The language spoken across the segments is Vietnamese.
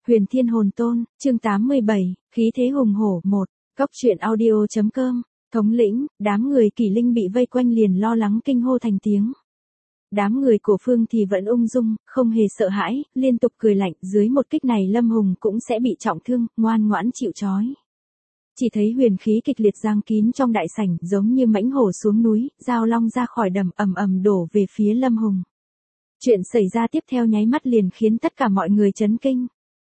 Huyền Thiên Hồn Tôn, chương 87, khí thế hùng hổ 1, Cóc truyện audio.com, thống lĩnh, đám người Kỷ Linh bị vây quanh liền lo lắng kinh hô thành tiếng. Đám người của Phương thì vẫn ung dung, không hề sợ hãi, liên tục cười lạnh, dưới một kích này Lâm Hùng cũng sẽ bị trọng thương, ngoan ngoãn chịu trói. Chỉ thấy huyền khí kịch liệt giang kín trong đại sảnh, giống như mãnh hổ xuống núi, giao long ra khỏi đầm ầm ầm đổ về phía Lâm Hùng. Chuyện xảy ra tiếp theo nháy mắt liền khiến tất cả mọi người chấn kinh.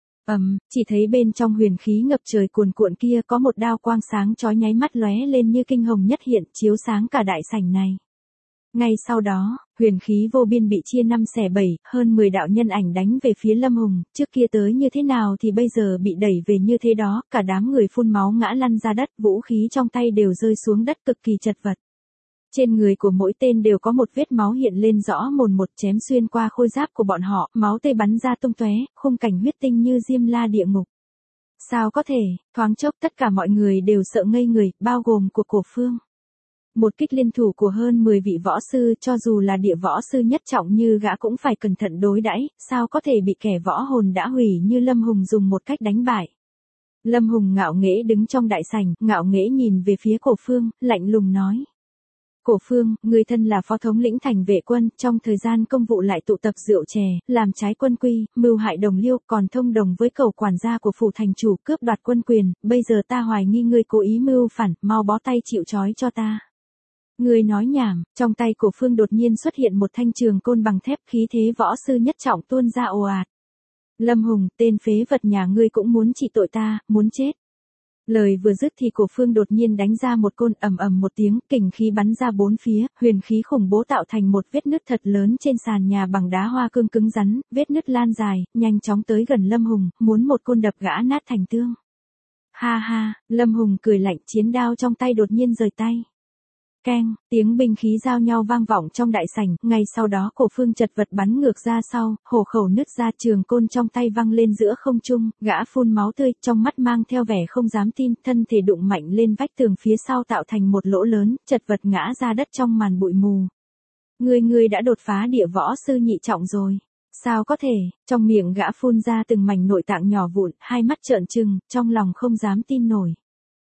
Chỉ thấy bên trong huyền khí ngập trời cuồn cuộn kia có một đao quang sáng chói nháy mắt lóe lên như kinh hồng nhất hiện, chiếu sáng cả đại sảnh này. Ngay sau đó, huyền khí vô biên bị chia 5 xẻ 7, hơn 10 đạo nhân ảnh đánh về phía Lâm Hùng, trước kia tới như thế nào thì bây giờ bị đẩy về như thế đó, cả đám người phun máu ngã lăn ra đất, vũ khí trong tay đều rơi xuống đất cực kỳ chật vật. Trên người của mỗi tên đều có một vết máu hiện lên rõ mồn một, chém xuyên qua khôi giáp của bọn họ, máu tươi bắn ra tung tóe, khung cảnh huyết tinh như diêm la địa ngục. Sao có thể, thoáng chốc tất cả mọi người đều sợ ngây người, bao gồm của Cổ Phương. Một kích liên thủ của hơn 10 vị võ sư, cho dù là địa võ sư nhất trọng như gã cũng phải cẩn thận đối đãi, sao có thể bị kẻ võ hồn đã hủy như Lâm Hùng dùng một cách đánh bại. Lâm Hùng ngạo nghễ đứng trong đại sảnh, ngạo nghễ nhìn về phía Cổ Phương, lạnh lùng nói. Cổ Phương, người thân là phó thống lĩnh thành vệ quân, trong thời gian công vụ lại tụ tập rượu chè, làm trái quân quy, mưu hại đồng liêu, còn thông đồng với cẩu quản gia của phủ thành chủ cướp đoạt quân quyền, bây giờ ta hoài nghi ngươi cố ý mưu phản, mau bó tay chịu trói cho ta. Ngươi nói nhảm, trong tay Cổ Phương đột nhiên xuất hiện một thanh trường côn bằng thép, khí thế võ sư nhất trọng tuôn ra ồ ạt. Lâm Hùng, tên phế vật nhà ngươi cũng muốn trị tội ta, muốn chết. Lời vừa dứt thì Cổ Phương đột nhiên đánh ra một côn, ầm ầm một tiếng, kình khí bắn ra bốn phía, huyền khí khủng bố tạo thành một vết nứt thật lớn trên sàn nhà bằng đá hoa cương cứng rắn, vết nứt lan dài, nhanh chóng tới gần Lâm Hùng, muốn một côn đập gã nát thành tương. Ha ha, Lâm Hùng cười lạnh, chiến đao trong tay đột nhiên rời tay. Keng, tiếng binh khí giao nhau vang vọng trong đại sảnh, ngay sau đó Cổ Phương chật vật bắn ngược ra sau, hổ khẩu nứt ra, trường côn trong tay văng lên giữa không trung, gã phun máu tươi, trong mắt mang theo vẻ không dám tin, thân thể đụng mạnh lên vách tường phía sau tạo thành một lỗ lớn, chật vật ngã ra đất trong màn bụi mù. Ngươi đã đột phá địa võ sư nhị trọng rồi. Sao có thể, trong miệng gã phun ra từng mảnh nội tạng nhỏ vụn, hai mắt trợn trừng, trong lòng không dám tin nổi.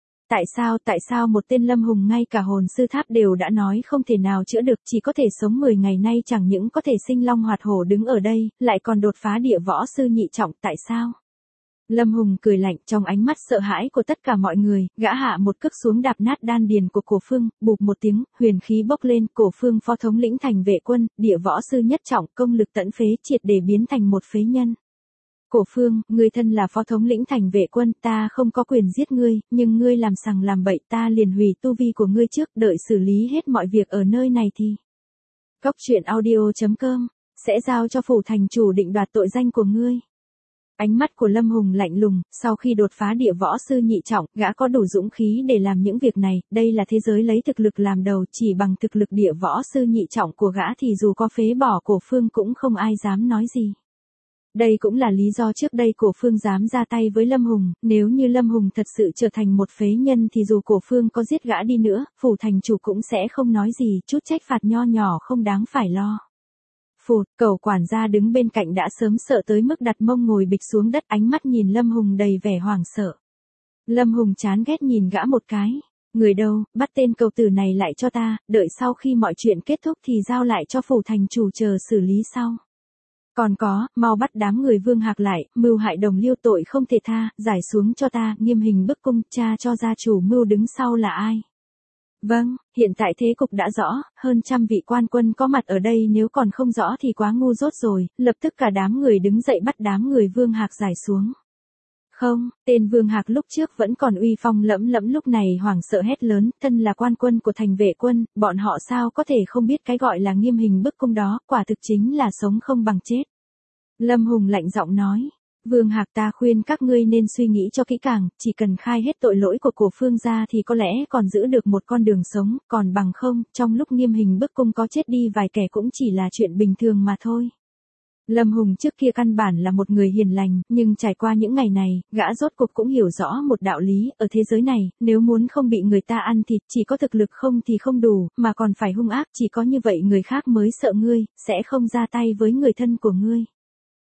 Tại sao một tên Lâm Hùng ngay cả hồn sư tháp đều đã nói không thể nào chữa được, chỉ có thể sống 10 ngày nay chẳng những có thể sinh long hoạt hổ đứng ở đây, lại còn đột phá địa võ sư nhị trọng, tại sao? Lâm Hùng cười lạnh, trong ánh mắt sợ hãi của tất cả mọi người, gã hạ một cước xuống đạp nát đan điền của Cổ Phương, bụp một tiếng, huyền khí bốc lên, Cổ Phương phó thống lĩnh thành vệ quân, địa võ sư nhất trọng, công lực tận phế, triệt để biến thành một phế nhân. Cổ Phương, ngươi thân là phó thống lĩnh thành vệ quân, ta không có quyền giết ngươi, nhưng ngươi làm sằng làm bậy, ta liền hủy tu vi của ngươi trước, đợi xử lý hết mọi việc ở nơi này thì. Cóc truyện audio.com, sẽ giao cho phủ thành chủ định đoạt tội danh của ngươi. Ánh mắt của Lâm Hùng lạnh lùng, sau khi đột phá địa võ sư nhị trọng, gã có đủ dũng khí để làm những việc này, đây là thế giới lấy thực lực làm đầu, chỉ bằng thực lực địa võ sư nhị trọng của gã thì dù có phế bỏ Cổ Phương cũng không ai dám nói gì. Đây cũng là lý do trước đây Cổ Phương dám ra tay với Lâm Hùng, nếu như Lâm Hùng thật sự trở thành một phế nhân thì dù Cổ Phương có giết gã đi nữa, phủ thành chủ cũng sẽ không nói gì, chút trách phạt nho nhỏ không đáng phải lo. Phụt, cẩu quản gia đứng bên cạnh đã sớm sợ tới mức đặt mông ngồi bịch xuống đất, ánh mắt nhìn Lâm Hùng đầy vẻ hoảng sợ. Lâm Hùng chán ghét nhìn gã một cái. Người đâu, bắt tên cẩu tử này lại cho ta, đợi sau khi mọi chuyện kết thúc thì giao lại cho phủ thành chủ chờ xử lý sau. Còn có, mau bắt đám người Vương Hạc lại, mưu hại đồng liêu tội không thể tha, giải xuống cho ta, nghiêm hình bức cung, tra cho gia chủ mưu đứng sau là ai. Vâng, hiện tại thế cục đã rõ, hơn trăm vị quan quân có mặt ở đây, nếu còn không rõ thì quá ngu dốt rồi, lập tức cả đám người đứng dậy bắt đám người Vương Hạc giải xuống. Không, tên Vương Hạc lúc trước vẫn còn uy phong lẫm lẫm, lúc này hoảng sợ hét lớn, thân là quan quân của thành vệ quân, bọn họ sao có thể không biết cái gọi là nghiêm hình bức cung đó, quả thực chính là sống không bằng chết. Lâm Hùng lạnh giọng nói, Vương Hạc, ta khuyên các ngươi nên suy nghĩ cho kỹ càng, chỉ cần khai hết tội lỗi của Cổ Phương ra thì có lẽ còn giữ được một con đường sống, còn bằng không, trong lúc nghiêm hình bức cung có chết đi vài kẻ cũng chỉ là chuyện bình thường mà thôi. Lâm Hùng trước kia căn bản là một người hiền lành, nhưng trải qua những ngày này, gã rốt cuộc cũng hiểu rõ một đạo lý, ở thế giới này, nếu muốn không bị người ta ăn thịt, chỉ có thực lực không thì không đủ, mà còn phải hung ác, chỉ có như vậy người khác mới sợ ngươi, sẽ không ra tay với người thân của ngươi.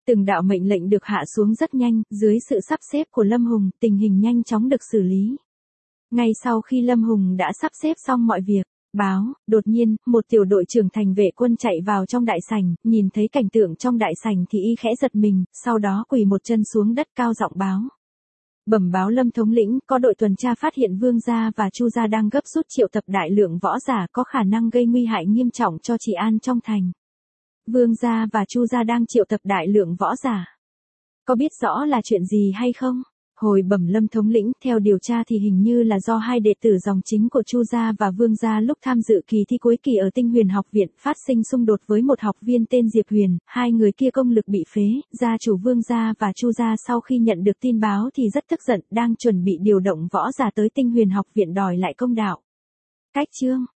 Từng đạo mệnh lệnh được hạ xuống rất nhanh, dưới sự sắp xếp của Lâm Hùng, tình hình nhanh chóng được xử lý. Ngay sau khi Lâm Hùng đã sắp xếp xong mọi việc, đột nhiên, một tiểu đội trưởng thành vệ quân chạy vào trong đại sảnh, nhìn thấy cảnh tượng trong đại sảnh thì y khẽ giật mình, sau đó quỳ một chân xuống đất cao giọng báo. Bẩm báo Lâm thống lĩnh, có đội tuần tra phát hiện Vương gia và Chu gia đang gấp rút triệu tập đại lượng võ giả có khả năng gây nguy hại nghiêm trọng cho trị an trong thành. Vương gia và Chu gia đang triệu tập đại lượng võ giả. Có biết rõ là chuyện gì hay không? Hồi bẩm Lâm thống lĩnh, theo điều tra thì hình như là do hai đệ tử dòng chính của Chu gia và Vương gia lúc tham dự kỳ thi cuối kỳ ở Tinh Huyền học viện phát sinh xung đột với một học viên tên Diệp Huyền, hai người kia công lực bị phế, gia chủ Vương gia và Chu gia sau khi nhận được tin báo thì rất tức giận, đang chuẩn bị điều động võ giả tới Tinh Huyền học viện đòi lại công đạo. Cách chương